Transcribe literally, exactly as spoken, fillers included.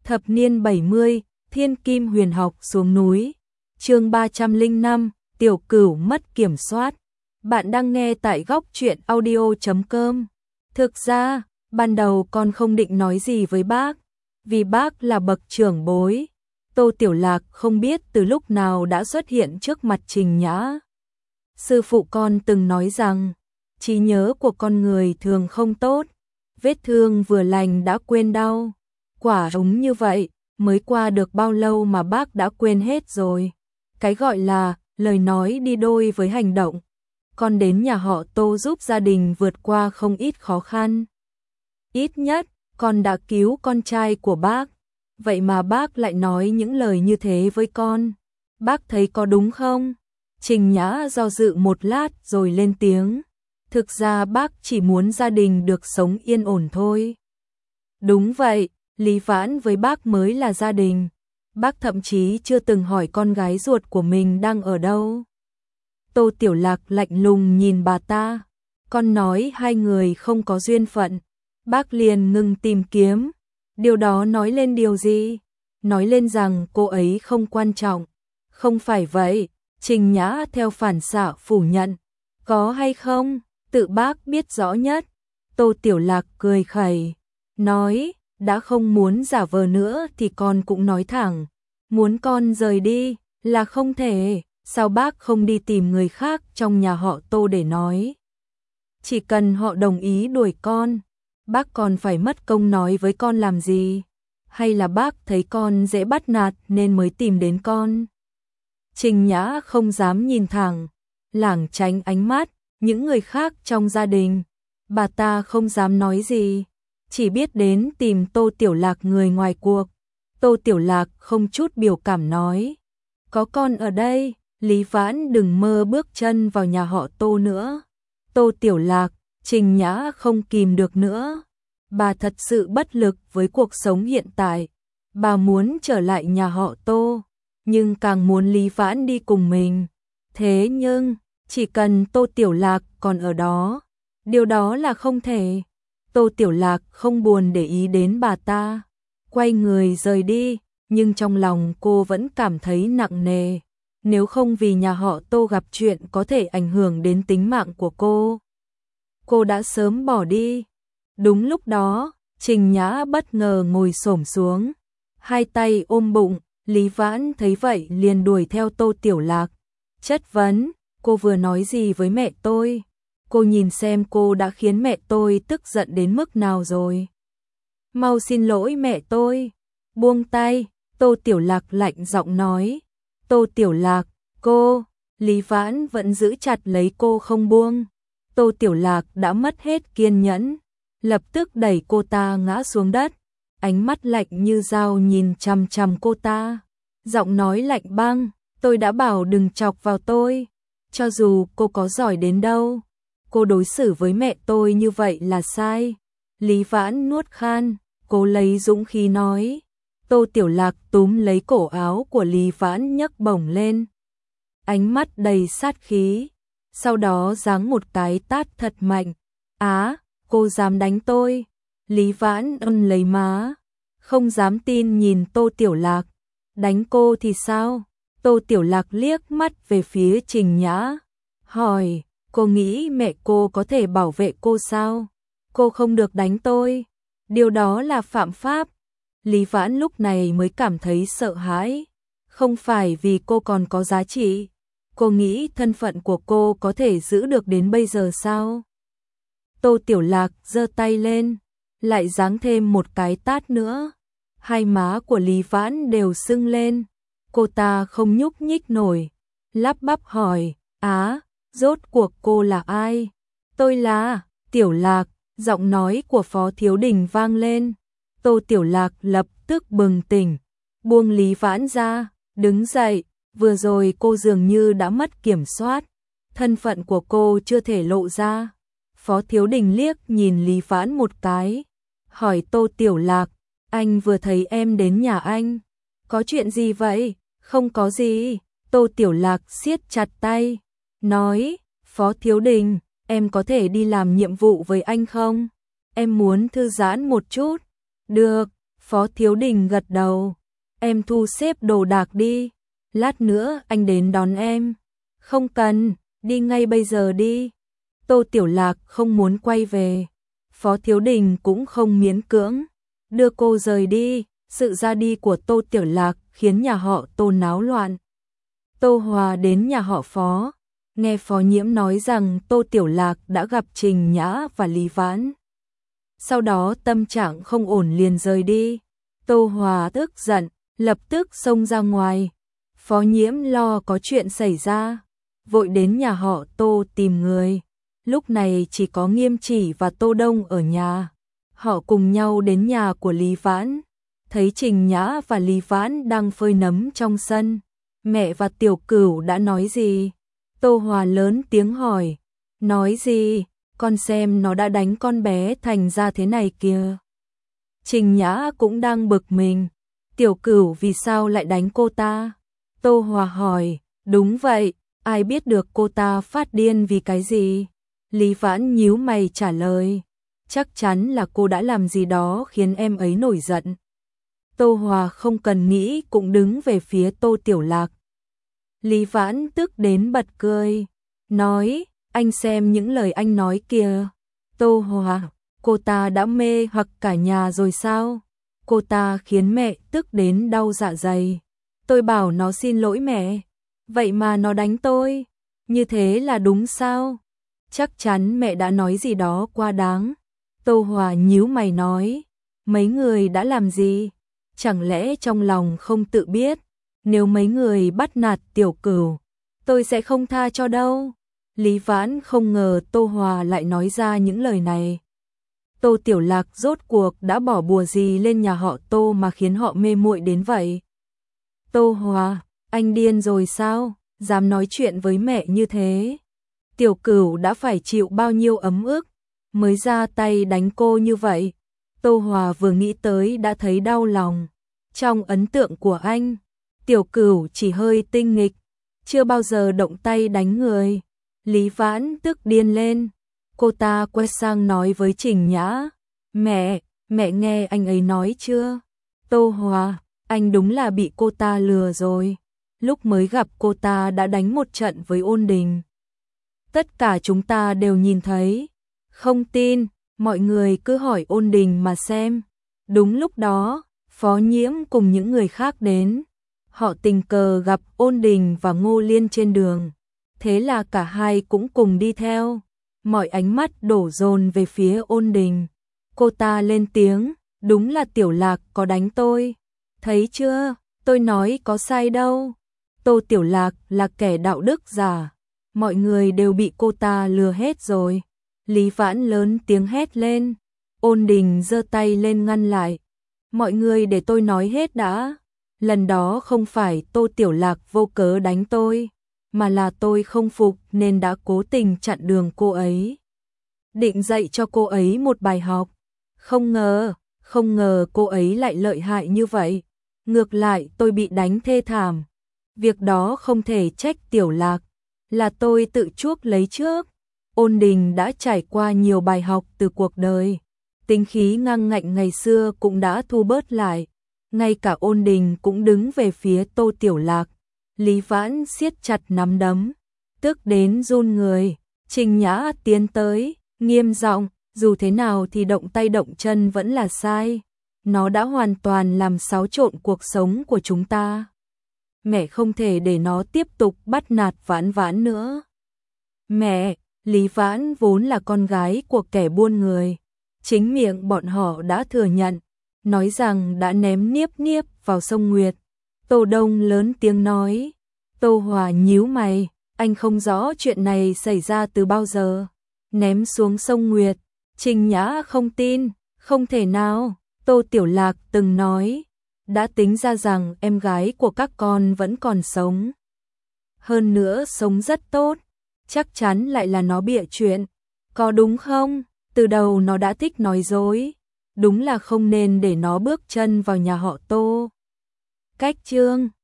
Thập niên bảy mươi, Thiên Kim Huyền Học xuống núi. Chương ba trăm lẻ năm, Tiểu Cửu mất kiểm soát. Bạn đang nghe tại góc truyện audio chấm com. Thực ra, ban đầu con không định nói gì với bác, vì bác là bậc trưởng bối. Tô Tiểu Lạc không biết từ lúc nào đã xuất hiện trước mặt Trình Nhã. Sư phụ con từng nói rằng, trí nhớ của con người thường không tốt, vết thương vừa lành đã quên đau. Quả đúng như vậy, mới qua được bao lâu mà bác đã quên hết rồi. Cái gọi là lời nói đi đôi với hành động. Con đến nhà họ Tô giúp gia đình vượt qua không ít khó khăn. Ít nhất, con đã cứu con trai của bác. Vậy mà bác lại nói những lời như thế với con. Bác thấy có đúng không? Trình Nhã do dự một lát rồi lên tiếng. Thực ra bác chỉ muốn gia đình được sống yên ổn thôi. Đúng vậy, Lý Vãn với bác mới là gia đình. Bác thậm chí chưa từng hỏi con gái ruột của mình đang ở đâu. Tô Tiểu Lạc lạnh lùng nhìn bà ta. Con nói hai người không có duyên phận. Bác liền ngừng tìm kiếm. Điều đó nói lên điều gì? Nói lên rằng cô ấy không quan trọng. Không phải vậy, Trình Nhã theo phản xạ phủ nhận. Có hay không, tự bác biết rõ nhất. Tô Tiểu Lạc cười khẩy, nói, đã không muốn giả vờ nữa thì con cũng nói thẳng. Muốn con rời đi, là không thể, sao bác không đi tìm người khác trong nhà họ Tô để nói. Chỉ cần họ đồng ý đuổi con, bác còn phải mất công nói với con làm gì? Hay là bác thấy con dễ bắt nạt nên mới tìm đến con? Trình Nhã không dám nhìn thẳng, lảng tránh ánh mắt những người khác trong gia đình. Bà ta không dám nói gì, chỉ biết đến tìm Tô Tiểu Lạc người ngoài cuộc. Tô Tiểu Lạc không chút biểu cảm nói, có con ở đây, Lý Vãn đừng mơ bước chân vào nhà họ Tô nữa. Tô Tiểu Lạc, Trình Nhã không kìm được nữa. Bà thật sự bất lực với cuộc sống hiện tại. Bà muốn trở lại nhà họ Tô, nhưng càng muốn Lý Vãn đi cùng mình. Thế nhưng, chỉ cần Tô Tiểu Lạc còn ở đó, điều đó là không thể. Tô Tiểu Lạc không buồn để ý đến bà ta, quay người rời đi, nhưng trong lòng cô vẫn cảm thấy nặng nề. Nếu không vì nhà họ Tô gặp chuyện có thể ảnh hưởng đến tính mạng của cô, cô đã sớm bỏ đi. Đúng lúc đó, Trình Nhã bất ngờ ngồi xổm xuống, hai tay ôm bụng. Lý Vãn thấy vậy liền đuổi theo Tô Tiểu Lạc, chất vấn, cô vừa nói gì với mẹ tôi? Cô nhìn xem cô đã khiến mẹ tôi tức giận đến mức nào rồi. Mau xin lỗi mẹ tôi. Buông tay, Tô Tiểu Lạc lạnh giọng nói. Tô Tiểu Lạc, cô, Lý Vãn vẫn giữ chặt lấy cô không buông. Tô Tiểu Lạc đã mất hết kiên nhẫn, lập tức đẩy cô ta ngã xuống đất. Ánh mắt lạnh như dao nhìn chằm chằm cô ta. Giọng nói lạnh băng, tôi đã bảo đừng chọc vào tôi. Cho dù cô có giỏi đến đâu, cô đối xử với mẹ tôi như vậy là sai. Lý Vãn nuốt khan, cô lấy dũng khí nói. Tô Tiểu Lạc túm lấy cổ áo của Lý Vãn nhấc bổng lên. Ánh mắt đầy sát khí, sau đó giáng một cái tát thật mạnh. Á, cô dám đánh tôi? Lý Vãn ân lấy má, không dám tin nhìn Tô Tiểu Lạc. Đánh cô thì sao? Tô Tiểu Lạc liếc mắt về phía Trình Nhã, hỏi, cô nghĩ mẹ cô có thể bảo vệ cô sao? Cô không được đánh tôi, điều đó là phạm pháp. Lý Vãn lúc này mới cảm thấy sợ hãi, không phải vì cô còn có giá trị. Cô nghĩ thân phận của cô có thể giữ được đến bây giờ sao? Tô Tiểu Lạc giơ tay lên, lại giáng thêm một cái tát nữa. Hai má của Lý Vãn đều sưng lên. Cô ta không nhúc nhích nổi, lắp bắp hỏi, á, rốt cuộc cô là ai? Tôi là Tiểu Lạc, giọng nói của Phó Thiếu Đình vang lên. Tô Tiểu Lạc lập tức bừng tỉnh, buông Lý Vãn ra, đứng dậy. Vừa rồi cô dường như đã mất kiểm soát, thân phận của cô chưa thể lộ ra. Phó Thiếu Đình liếc nhìn Lý Vãn một cái, hỏi Tô Tiểu Lạc, anh vừa thấy em đến nhà anh, có chuyện gì vậy? Không có gì. Tô Tiểu Lạc siết chặt tay, nói, Phó Thiếu Đình, em có thể đi làm nhiệm vụ với anh không? Em muốn thư giãn một chút. Được, Phó Thiếu Đình gật đầu. Em thu xếp đồ đạc đi, lát nữa anh đến đón em. Không cần, đi ngay bây giờ đi. Tô Tiểu Lạc không muốn quay về. Phó Thiếu Đình cũng không miễn cưỡng đưa cô rời đi. Sự ra đi của Tô Tiểu Lạc khiến nhà họ Tô náo loạn. Tô Hòa đến nhà họ Phó, nghe Phó Nhiễm nói rằng Tô Tiểu Lạc đã gặp Trình Nhã và Lý Vãn. Sau đó tâm trạng không ổn liền rời đi. Tô Hòa tức giận, lập tức xông ra ngoài. Phó Nhiễm lo có chuyện xảy ra, vội đến nhà họ Tô tìm người. Lúc này chỉ có Nghiêm Chỉ và Tô Đông ở nhà. Họ cùng nhau đến nhà của Lý Vãn, thấy Trình Nhã và Lý Vãn đang phơi nấm trong sân. Mẹ và Tiểu Cửu đã nói gì? Tô Hòa lớn tiếng hỏi. Nói gì? Con xem nó đã đánh con bé thành ra thế này kìa. Trình Nhã cũng đang bực mình. Tiểu Cửu vì sao lại đánh cô ta? Tô Hòa hỏi. Đúng vậy, ai biết được cô ta phát điên vì cái gì? Lý Vãn nhíu mày trả lời. Chắc chắn là cô đã làm gì đó khiến em ấy nổi giận. Tô Hòa không cần nghĩ cũng đứng về phía Tô Tiểu Lạc. Lý Vãn tức đến bật cười, nói, anh xem những lời anh nói kìa. Tô Hòa, cô ta đã mê hoặc cả nhà rồi sao? Cô ta khiến mẹ tức đến đau dạ dày. Tôi bảo nó xin lỗi mẹ, vậy mà nó đánh tôi. Như thế là đúng sao? Chắc chắn mẹ đã nói gì đó quá đáng. Tô Hòa nhíu mày nói, mấy người đã làm gì? Chẳng lẽ trong lòng không tự biết, nếu mấy người bắt nạt Tiểu Cửu, tôi sẽ không tha cho đâu. Lý Vãn không ngờ Tô Hòa lại nói ra những lời này. Tô Tiểu Lạc rốt cuộc đã bỏ bùa gì lên nhà họ Tô mà khiến họ mê muội đến vậy? Tô Hòa, anh điên rồi sao? Dám nói chuyện với mẹ như thế? Tiểu Cửu đã phải chịu bao nhiêu ấm ức mới ra tay đánh cô như vậy? Tô Hòa vừa nghĩ tới đã thấy đau lòng. Trong ấn tượng của anh, Tiểu Cửu chỉ hơi tinh nghịch, chưa bao giờ động tay đánh người. Lý Vãn tức điên lên. Cô ta quay sang nói với Trình Nhã. Mẹ, mẹ nghe anh ấy nói chưa? Tô Hòa, anh đúng là bị cô ta lừa rồi. Lúc mới gặp cô ta đã đánh một trận với Ôn Đình. Tất cả chúng ta đều nhìn thấy. Không tin, mọi người cứ hỏi Ôn Đình mà xem. Đúng lúc đó, Phó Nhiễm cùng những người khác đến. Họ tình cờ gặp Ôn Đình và Ngô Liên trên đường. Thế là cả hai cũng cùng đi theo. Mọi ánh mắt đổ dồn về phía Ôn Đình. Cô ta lên tiếng, đúng là Tiểu Lạc có đánh tôi. Thấy chưa, tôi nói có sai đâu. Tô Tiểu Lạc là kẻ đạo đức giả. Mọi người đều bị cô ta lừa hết rồi. Lý Vãn lớn tiếng hét lên. Ôn Đình giơ tay lên ngăn lại. Mọi người để tôi nói hết đã. Lần đó không phải Tô Tiểu Lạc vô cớ đánh tôi, mà là tôi không phục nên đã cố tình chặn đường cô ấy. Định dạy cho cô ấy một bài học. Không ngờ, không ngờ cô ấy lại lợi hại như vậy. Ngược lại tôi bị đánh thê thảm. Việc đó không thể trách Tiểu Lạc, là tôi tự chuốc lấy trước. Ôn Đình đã trải qua nhiều bài học từ cuộc đời. Tính khí ngang ngạnh ngày xưa cũng đã thu bớt lại. Ngay cả Ôn Đình cũng đứng về phía Tô Tiểu Lạc. Lý Vãn siết chặt nắm đấm, tức đến run người. Trình Nhã tiến tới, nghiêm giọng, dù thế nào thì động tay động chân vẫn là sai. Nó đã hoàn toàn làm xáo trộn cuộc sống của chúng ta. Mẹ không thể để nó tiếp tục bắt nạt Vãn Vãn nữa. Mẹ, Lý Vãn vốn là con gái của kẻ buôn người. Chính miệng bọn họ đã thừa nhận, nói rằng đã ném Niếp Niếp vào sông Nguyệt. Tô Đông lớn tiếng nói. Tô Hòa nhíu mày, anh không rõ chuyện này xảy ra từ bao giờ. Ném xuống sông Nguyệt. Trình Nhã không tin, không thể nào. Tô Tiểu Lạc từng nói, đã tính ra rằng em gái của các con vẫn còn sống. Hơn nữa sống rất tốt, chắc chắn lại là nó bịa chuyện. Có đúng không? Từ đầu nó đã thích nói dối. Đúng là không nên để nó bước chân vào nhà họ Tô. Cách chương